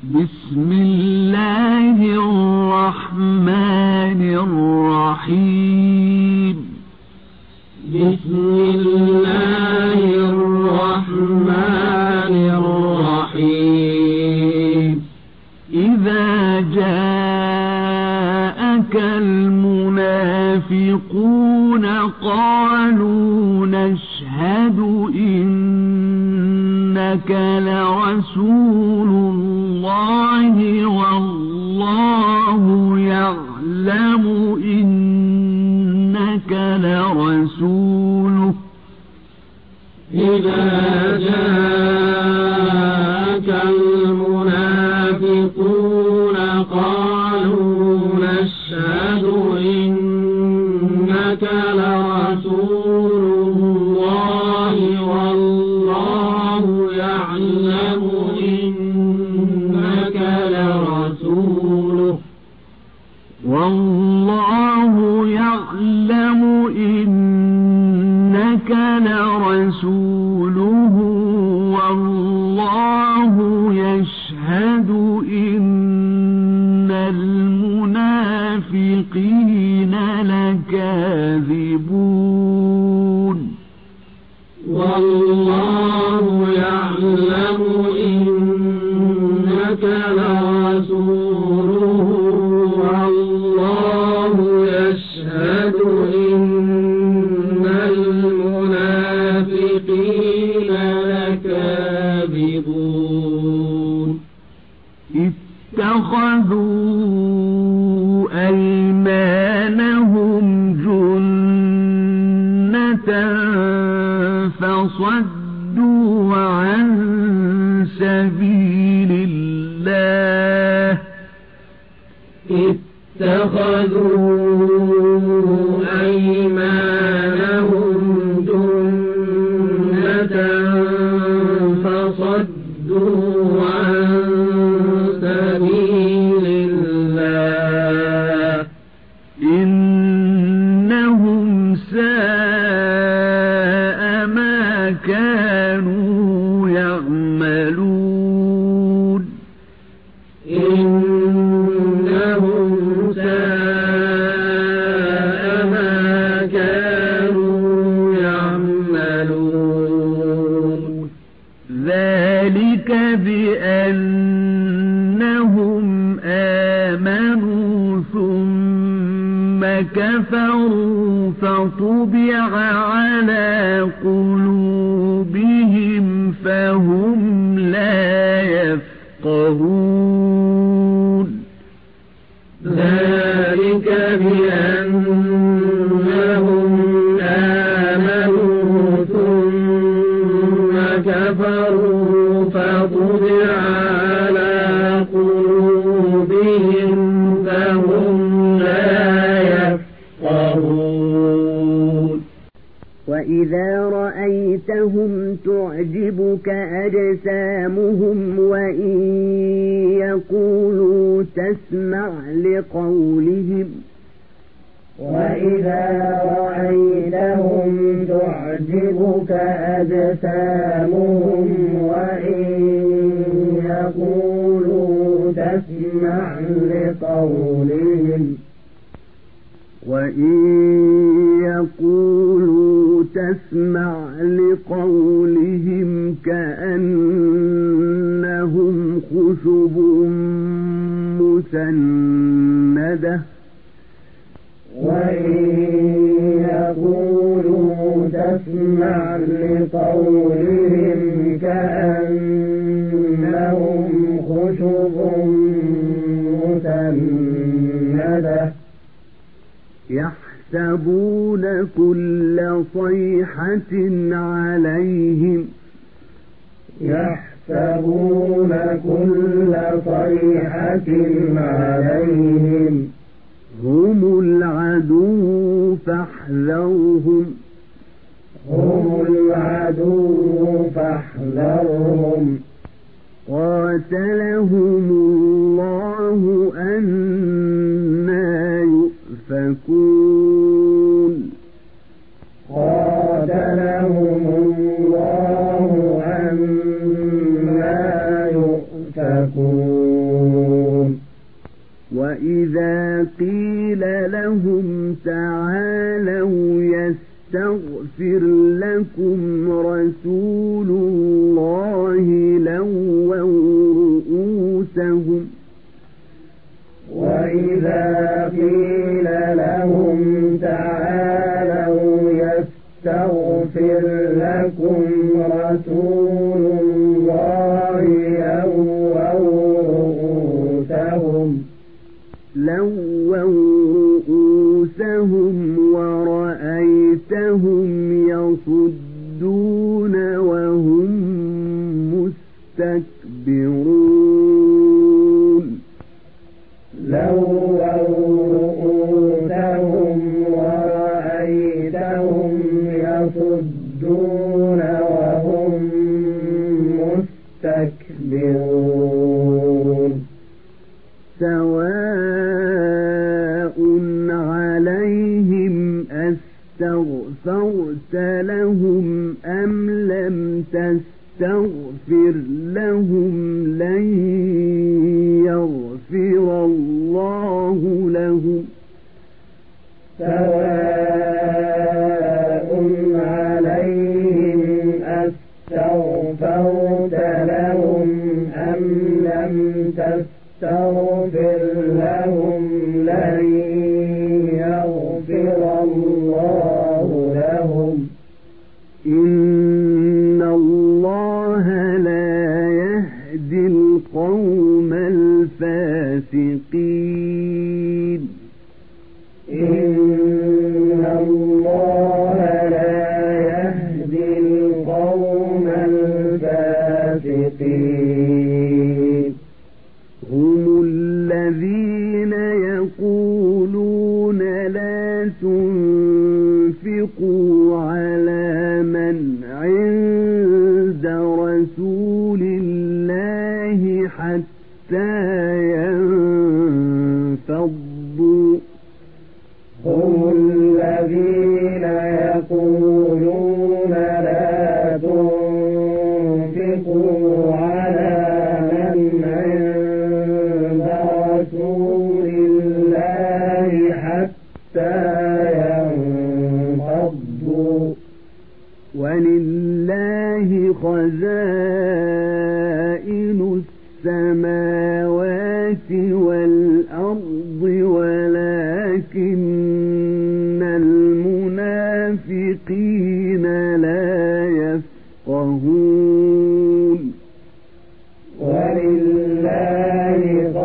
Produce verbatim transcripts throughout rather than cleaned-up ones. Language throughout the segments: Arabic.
بسم الله الرحمن الرحيم بسم الله الرحمن الرحيم إذا جاءك المنافقون قالوا نشهد إنك لرسول الله والله يعلم إنك لرسوله إذا جاءك المنافقون قالوا نشهد إنك لرسول الله والله يعلم إنك لرسوله والله يعلم إنك لرسوله والله يشهد إن المنافقين لكاذبون والله يعلم إنك لرسوله والله يشهد إن المنافقين لكاذبون اتخذوا أيمانهم جنة فصدوا عن سبيل الله اتخذوا أيمانهم جنة فصدوا عن سبيل الله إنهم ساء ما كانوا يعملون إنهم ساء ما كانوا يعملون ذلك بأنهم آمنوا ثم كفروا فطبع على قلوبهم فهم لا يفقهون ذلك بأنهم آمنوا ثم كفروا فطبع على قلوبهم فهم لا يفقهون وإذا رأيتهم تعجبك أجسامهم وإن يقولوا تسمع لقولهم وإذا رأيتهم تعجبك أجسامهم وإن يقولوا تسمع لقولهم وإن يقولوا تسمع لقولهم كأنهم خشب مسندة وإن يقولوا تسمع لقولهم كأنهم خشب مسندة يحسبون كل صيحة عليهم يحسبون كل صيحة عليهم هم العدو فاحذرهم هم العدو فاحذرهم قاتلهم الله أنى يؤفكون قاتلهم الله أنى يؤفكون يستكبرون وإذا قيل لهم تعالوا يستغفر لكم رسول الله لووا رؤوسهم وإذا قيل لهم تعالوا يستغفر لكم رسول الله لووا رؤوسهم لووا رؤوسهم ورأيتهم يصدون وهم مستكبرون لووا رؤوسهم ورأيتهم يصدون وهم مستكبرون سواء عليهم أستغفرت لهم أم لم تستغفر لهم لن يغفر الله لهم سواء عليهم أستغفرت لهم أم لم تستغفر لهم لن يغفر الله لهم إن الله لا يهدي القوم الفاسقين إن الله لا يهدي القوم الفاسقين هم الذين يقولون لا تنفقوا على من عند رسول الله حتى ينفضوا هم الذين يقولون لا تنفقوا على من عند رسول الله حتى ينفضوا ولله خزائن السماوات والأرض ولكن المنافقين لا يفقهون ولله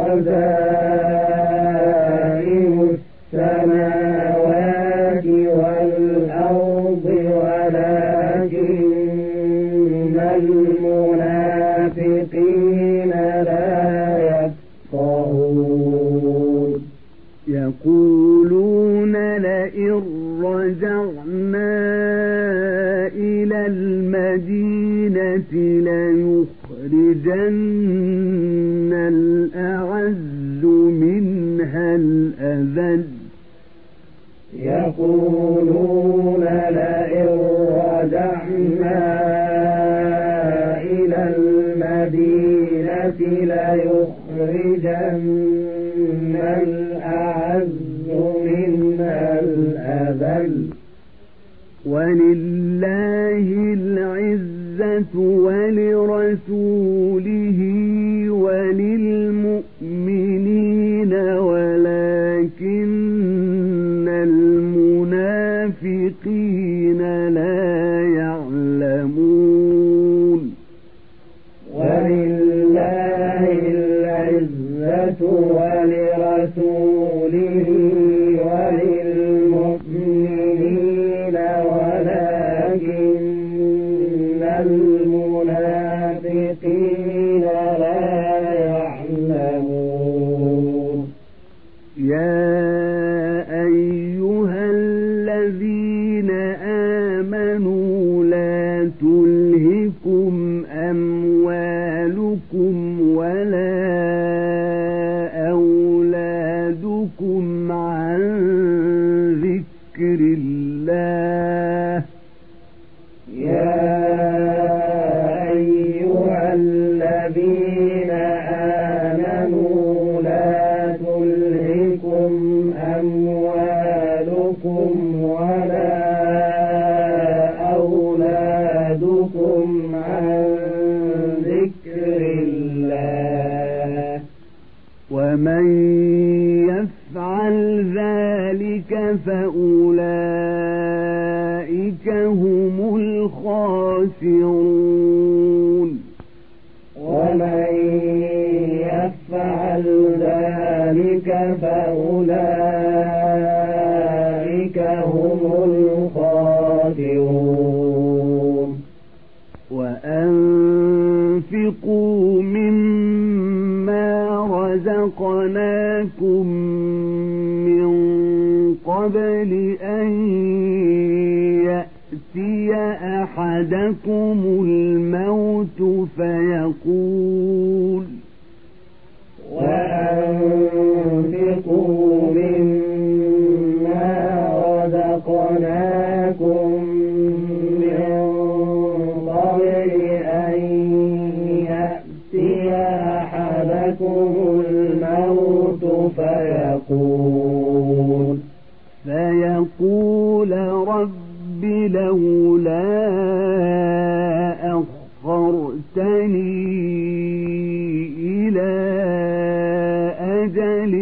خزائن السماوات والأرض ولكن المنافقين لا يفقهون يقولون لئن رجعنا إلى المدينة ليخرجن الأعز منها الأذل يقولون لئن رجعنا إلى المدينة ليخرجن الأعز منها الأذل ولله العزة ولرسوله وللمؤمنين ولكن المنافقين لا يعلمون ولله العزة ولرسوله وللمؤمنين ولكن المنافقين لا يعلمون ومن يفعل ذلك فأولئك هم الخاسرون ومن يفعل ذلك فأولئك هم الخاسرون وأنفقوا مما رزقناكم من قبل أن يأتي أحدكم الموت فيقول وأنفقوا مما رزقناكم من قبل أن يأتي أحدكم الموت فيقول فيقول رب لولا أخرتني إلى أجل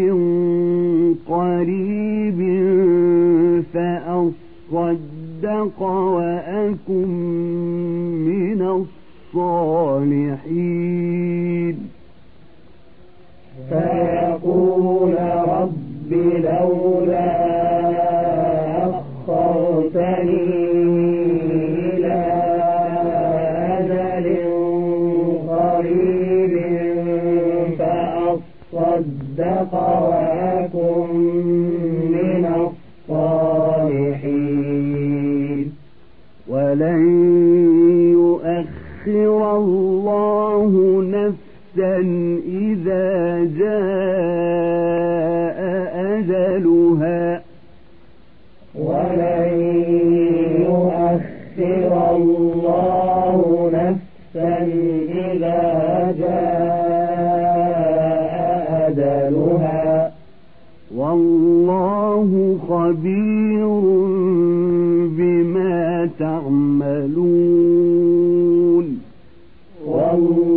قريب فأصدق وأكن من الصالحين فيقول رب لولا أخرتني إلى أجل قريب فأصدق وأكن من الصالحين ولن يؤخر الله نفسا إذا جاء أجلها ولن يؤخر الله نفسا إذا جاء أجلها والله خبير بما تعملون والله